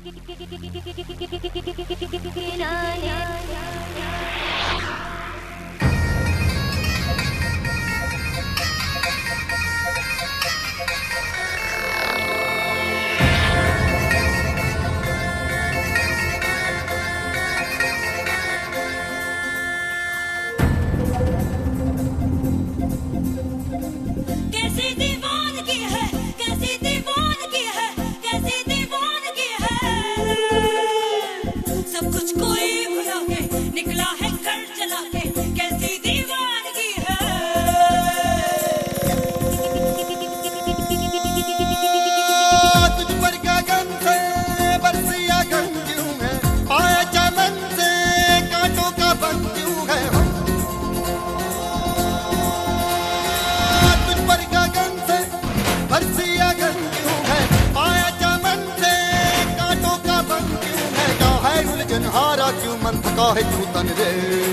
हारा क्यों मन थका है क्यों तन रे।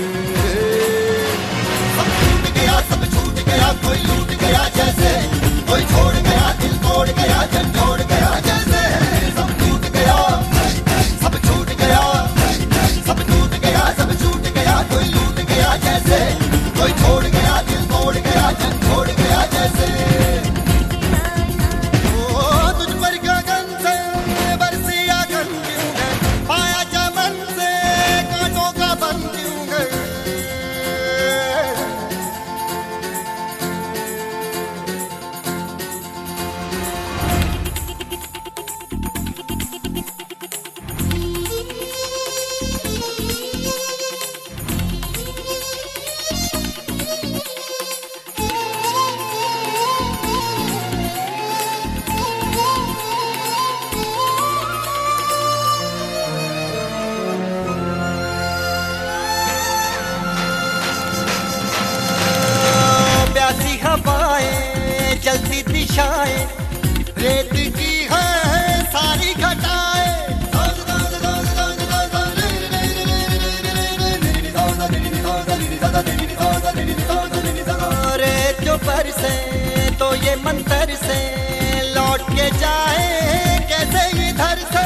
सब छूट गया, सब छूट गया, कोई लूट गया जैसे, कोई छोड़ गया, दिल तोड़ गया, जन जोड़ गया जैसे। सब छूट गया, सब छूट गया, सब टूट गया, सब छूट गया, कोई लूट गया जैसे, कोई छोड़ गया, दिल तोड़ गया, जन छोड़ गया जैसे। हवाएं जलती दिशाएं, रेत की है सारी घटाएं। रेत जो बरसे तो ये मंतर से लौट के जाए कैसे इधर से।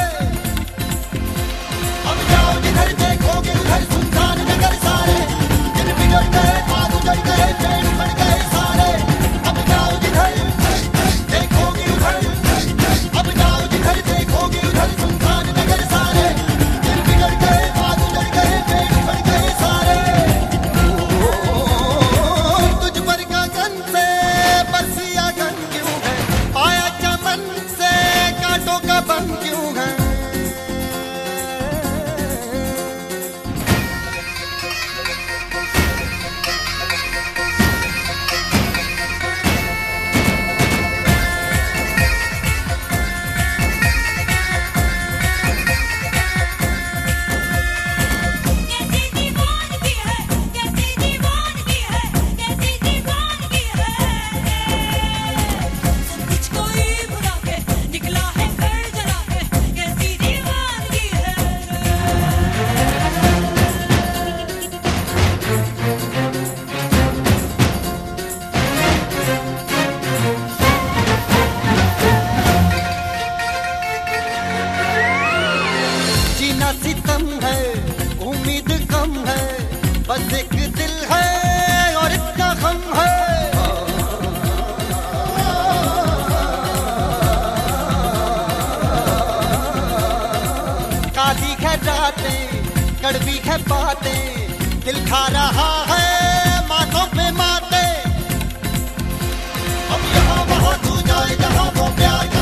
अब जाओ जिधर देखोगे उधर सुनसान नगर सारे, दिन बिगड़ गए बात उजड़ गए पेड़ बढ़ गए सारे। अब जाओ जिधर देखोगे उधर, अब जाओ जिधर देखोगे उधर सुनसान नगर सारे, दिन बिगड़ गए बात उजड़ गए पेड़ बढ़ गए सारे। तुझ पर गगन से बरसिया गन क्यों है, पाया चमन से कांटों का बन क्यों है। सितम है उम्मीद कम है, बस एक दिल है और इतना गम है। काली है रातें कड़वी है बातें, दिल खा रहा है माथों पे माते। अब यहाँ वहाँ तू जाए जहाँ वो प्यार